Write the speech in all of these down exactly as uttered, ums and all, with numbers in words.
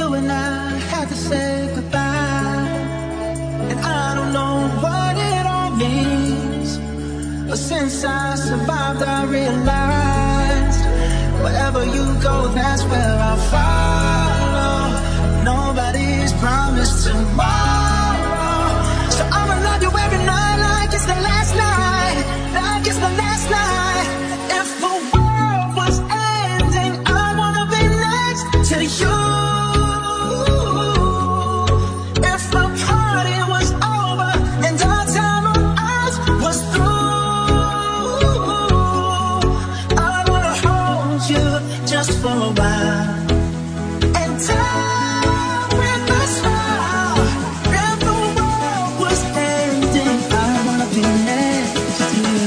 and I had to say goodbye. And I don't know what it all means, but since I survived I realized wherever you go, that's where I'll follow. Nobody's promised tomorrow, so I'ma love you every night like it's the last night, like it's the last night. If the world was ending, I wanna be next to you. If the party was over and our time on earth was through, I wanna hold you just for a while and tell with a smile. If the world was ending, I wanna be next to you.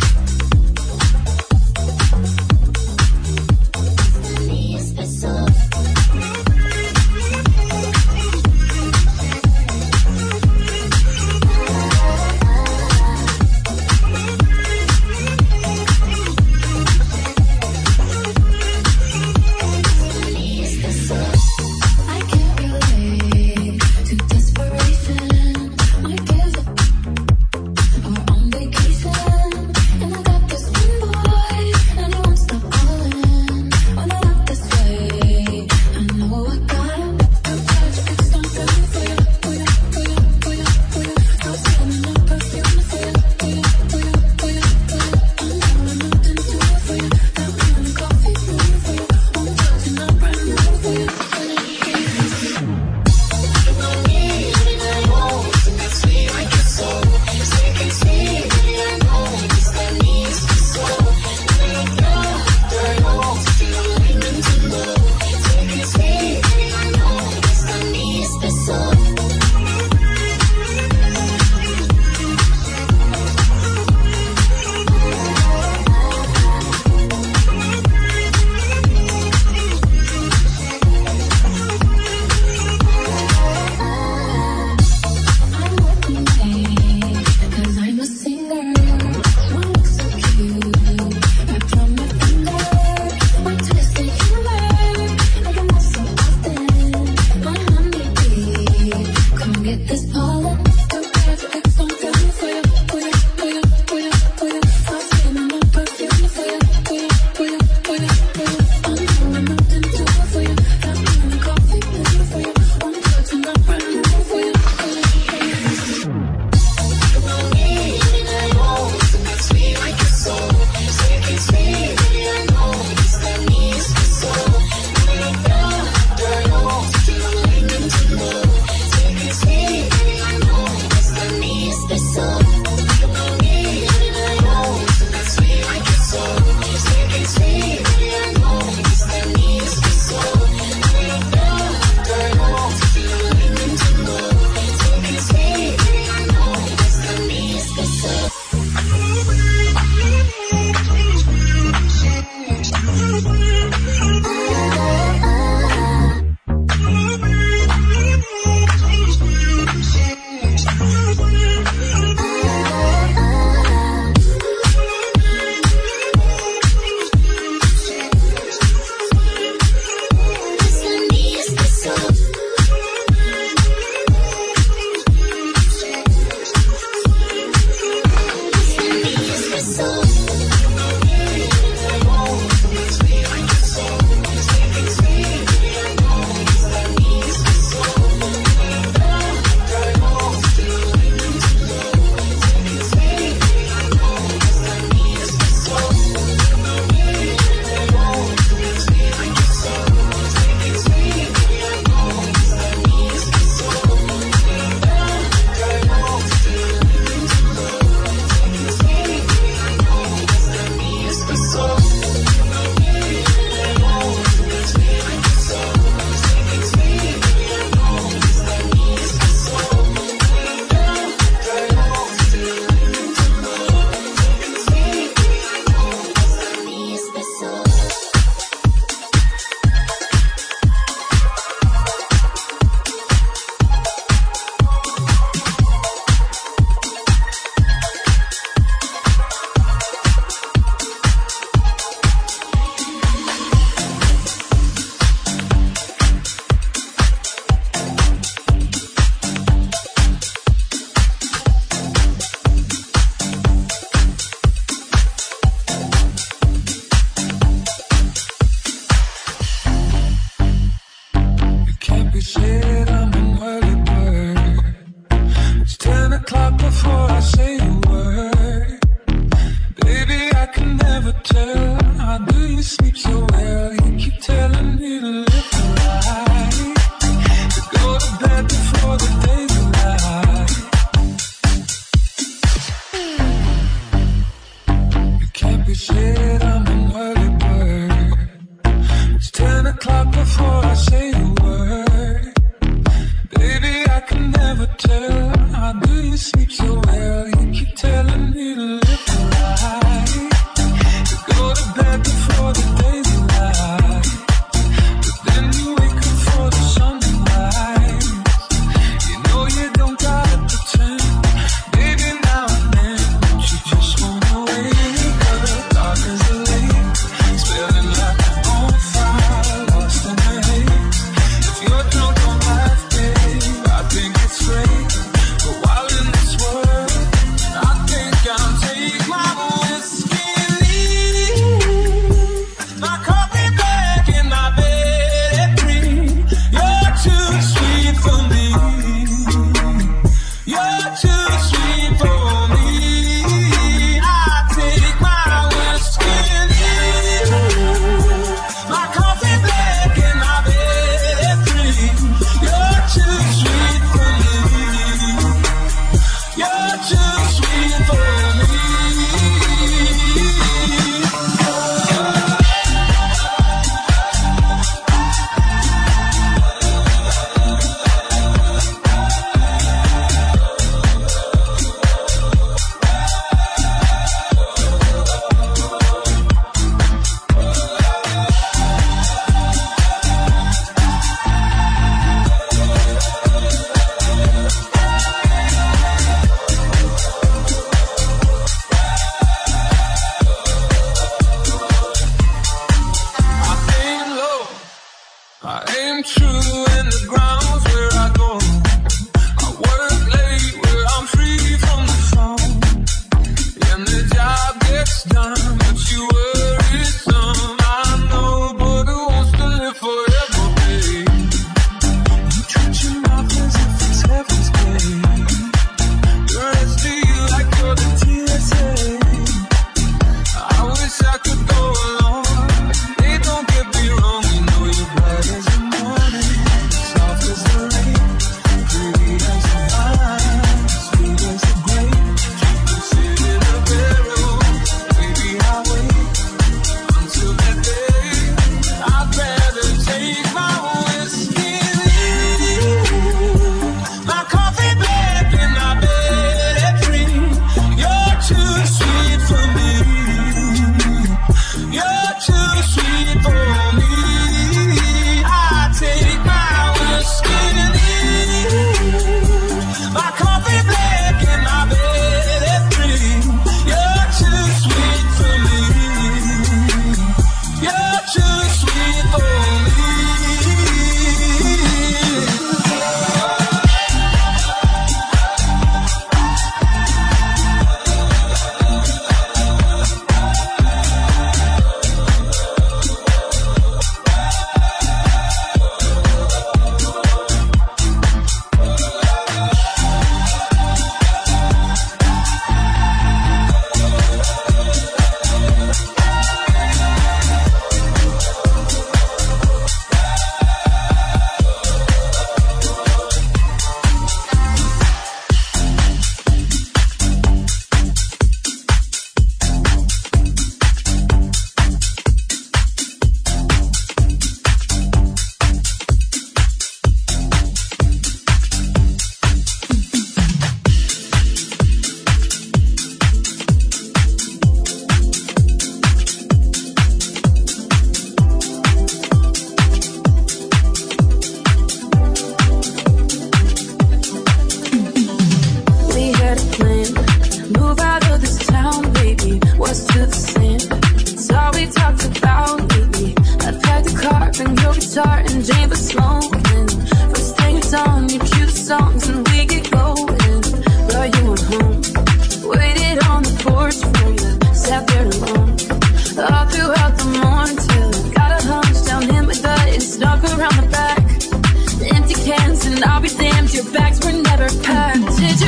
Espresso. tell. How do you sleep so well? You keep telling me to live the life, to go to bed before the day's alive. You can't be shit, I'm an early bird. It's ten o'clock before I say a word. Baby, I can never tell. How do you sleep so well? You keep telling me to live the life, to go to bed before the day's alive. But then you wake up for the sunrise. You know you don't gotta pretend. Baby, now and then, don't you just wanna wake up? Dark as the lake, spilling like an on fire, lost in the haze. If you're drunk on life, babe, I think it's great. But while in this world, I think I'll take my whiskey and leave. My coffee black and my bed at three. You're too sweet for me. You're too sweet for me. I take my whiskey and leave. My coffee black and my bed at three. You're too sweet for me. You're too sweet for me. I aim low, I aim true in the grounds where I go. I work late where I'm free from the phone. And the job gets done, but you worry some. I know, but who wants to live forever, babe? You treat your mouth as if it's heaven's gate. The rest of you like you're the T S A. I wish I could go along. Hey, don't get me wrong, you know you're bright as the morning, soft as the rain, pretty as the vine, sweet as the grape. You can sit in a barrel, baby, I'll wait until that day. I'd rather take my whiskey and leave. My coffee black and my bed at three. You're too sweet for me. You're too sweet for me. I take my whiskey and leave. My coffee black and my bed at three. You're too sweet for me. You're too sweet for me.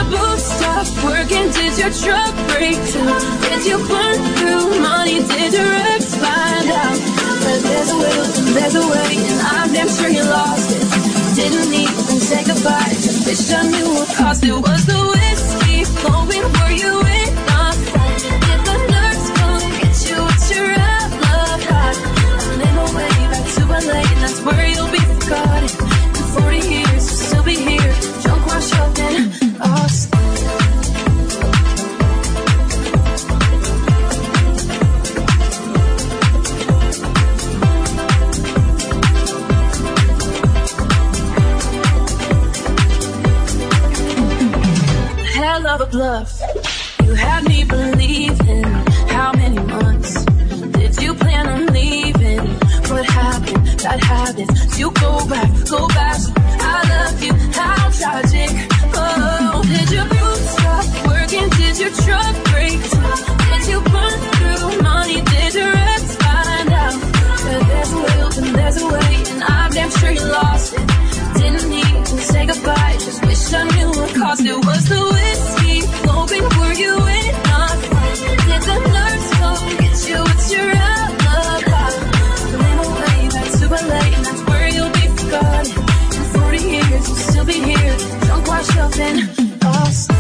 Did your truck break down? Did you burn through money? Did your bluff. You had me believing. How many months did you plan on leaving? What happened? Bad habits. You go back, go back. I love you. How tragic. Oh, did your boots stop working? Did your truck break? Did you burn through money? Did your ex find out that there's a will and there's a way? And I'm damn sure you lost it. Didn't need to say goodbye. Just wish I knew what cost it. Was the whiskey flowing? Were you enough? Did the nurse come get you? What's your alibi? Pulling away, that's super late, and that's where you'll be forgotten. In forty years, you'll still be here, drunk, washed up, and lost.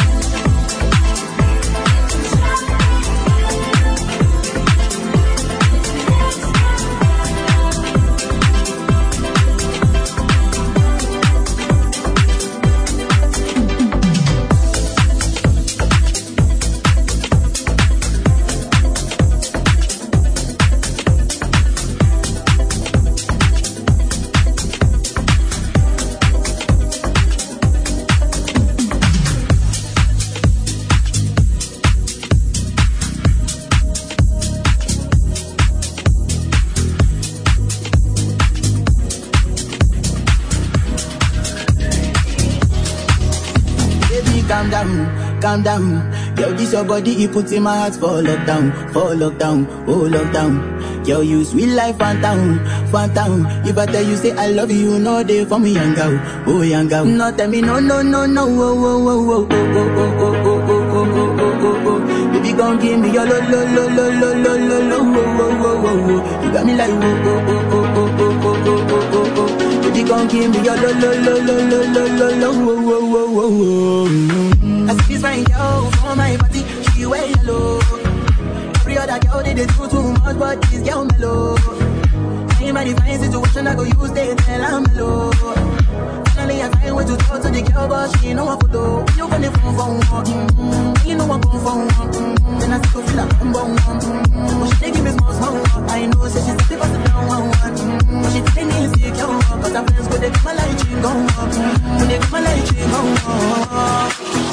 Calm down, yo, this your body, it puts in my heart for lockdown, for lockdown, oh lockdown. Yo, you sweet life, phantom, phantom. If I tell you say I love you, no day for me, young girl, oh young girl. No tell me no, no, no, no, oh, oh, oh, oh, oh, oh, oh, oh, oh, oh, oh, oh. Baby, gon' give me your lo, lo, lo, lo, lo, lo, lo, lo, oh, oh, oh, oh, oh. You got me like oh, oh, oh, oh, oh, oh, oh, oh, oh, oh. Baby, gon' give me your lo, lo, lo, lo, lo, lo, lo, lo, oh, oh, oh, oh, oh. I see this fine girl for my party, she wear yellow. Every other girl they, they do too much, but this girl mellow. Ain't my divine situation, I go use they tell I'm mellow. Finally I find way to talk to the girl, but she ain't know what to do. You gonna phone for one, mm-hmm. You know I'm going for one, mm-hmm. Then I still feel like I'm born, mm-hmm. But she they give me small, small one. I know, say she's happy, but sit down one, one, mm-hmm. But she telling me it's secure, cause her friends go, they come my light, she go up, mm-hmm. When they come my light, she go up.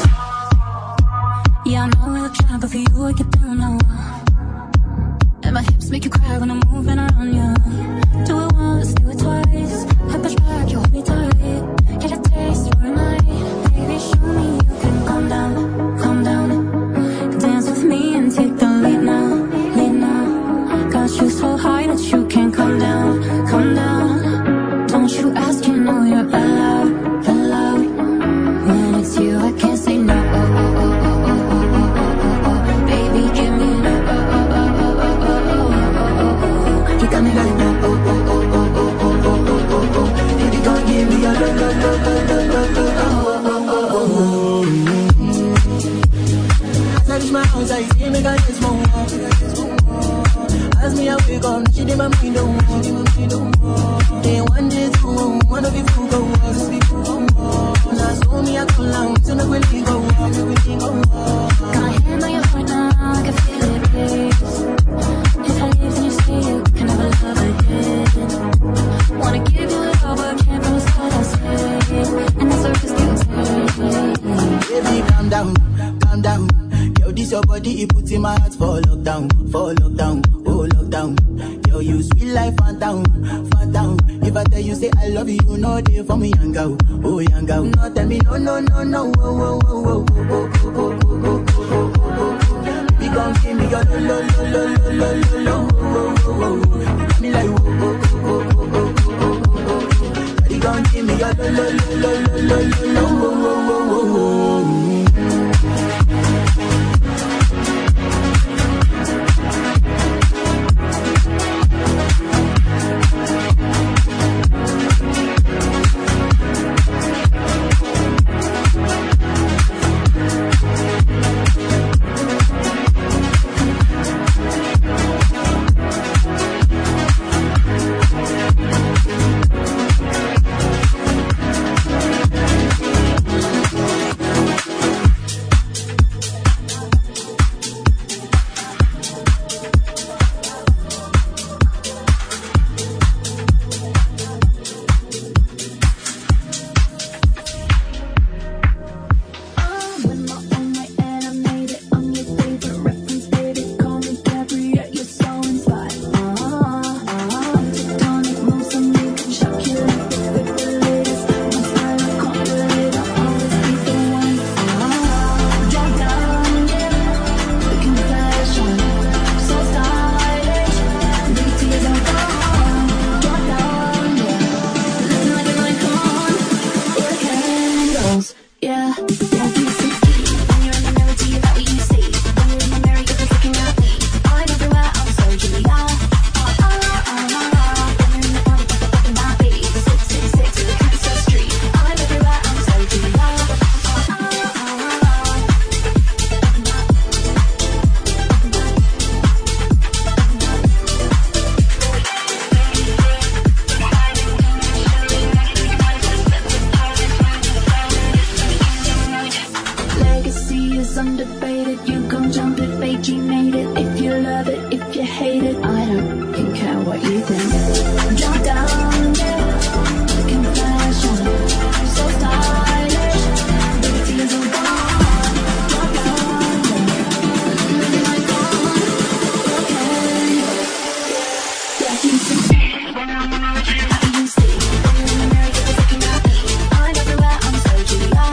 Yeah, I know I look shy, but for you I get down low. And my hips make you cry when I'm moving around you. Do it once, do it twice. I push back, you hold me tight. Get a taste for a night. Baby, show me you can calm down, calm down. Dance with me and take the lead now, lead now. Got you so high that you can't come down, come down. Don't you ask, you know you're allowed, allowed. When it's you, I can't say no. My house, I see me got this more. As me I wake up, she did my mind don't walk. Then one day two, one of you go walk. Now so me I go long, to the will go walk. Got my hand on your heart now, I can feel it race. If I leave then you say you can never love again. Wanna give you it all but can't promise what I'll say. And that's a risk you take. Baby, calm down, calm down. Yo, this your body, it puts in my heart for lockdown, for lockdown, oh lockdown. Yo, you sweet life, phantom, phantom. If I tell you say I love you, no day for me, young girl, oh young girl. No tell me no, no, no, no, oh, oh, oh, oh, oh, oh, oh, oh, oh, oh, oh. Baby, gon' give me your lo, lo, lo, lo, lo, lo, lo, oh, oh, oh, oh. You got me like oh, oh, oh, oh, oh, oh, oh, oh, oh. Baby, gon' give me your lo, lo, lo, lo, lo, lo, lo, oh, oh, oh, oh, oh. hate it, I don't even care what you think. Drop down, yeah, confession, so stylish, the tears are gone. Drop down, yeah, living like gone, okay. Yeah, you can see, I can see, in the mirror you're looking at me. I'm everywhere, I'm so Julia.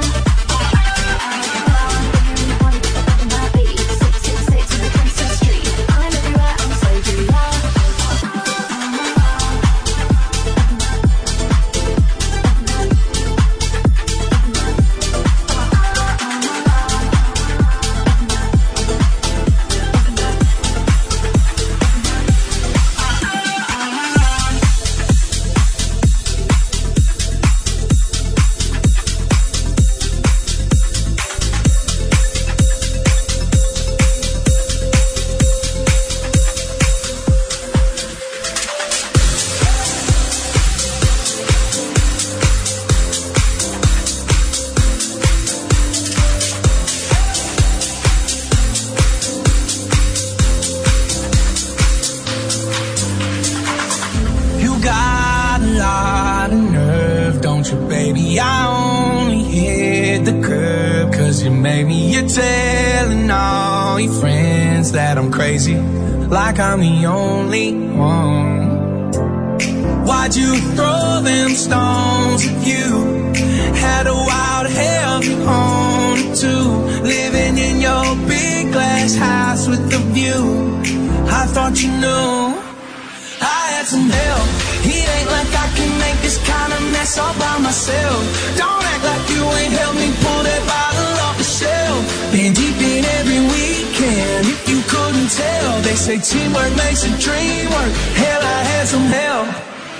Like I'm the only one. Why'd you throw them stones if you had a wild healthy home too? Living in your big glass house with the view. I thought you knew I had some help. It ain't like I can make this kind of mess all by myself. Don't act like you ain't helped me pull that bottle off the shelf. Been deep in every weekend, if you couldn't tell. They say teamwork makes a dream work. Hell, I had some help.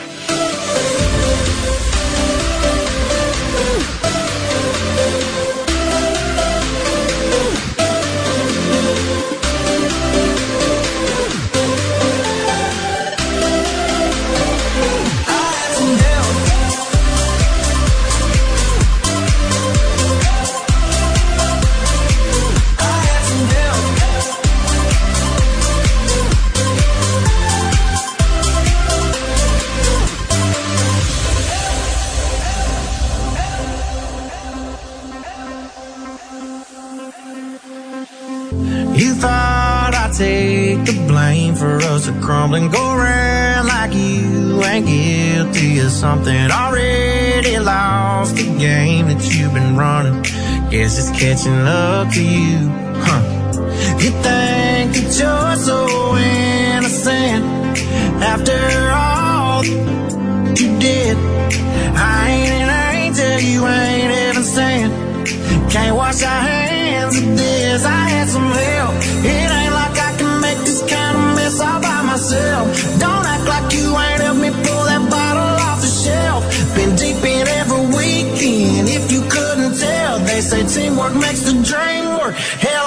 You thought I'd take the blame for us to crumble and go around like you ain't guilty of something. Already lost the game that you've been running. Guess it's catching up to you, huh? You think that you're so innocent after all you did. I ain't an angel, you ain't even saying. Can't wash our hands of this. I had some help. It ain't like I can make this kind of mess all by myself. Don't act like you ain't helped me pull that bottle off the shelf. Been deep in every weekend, if you couldn't tell. They say teamwork makes the dream work. Hell,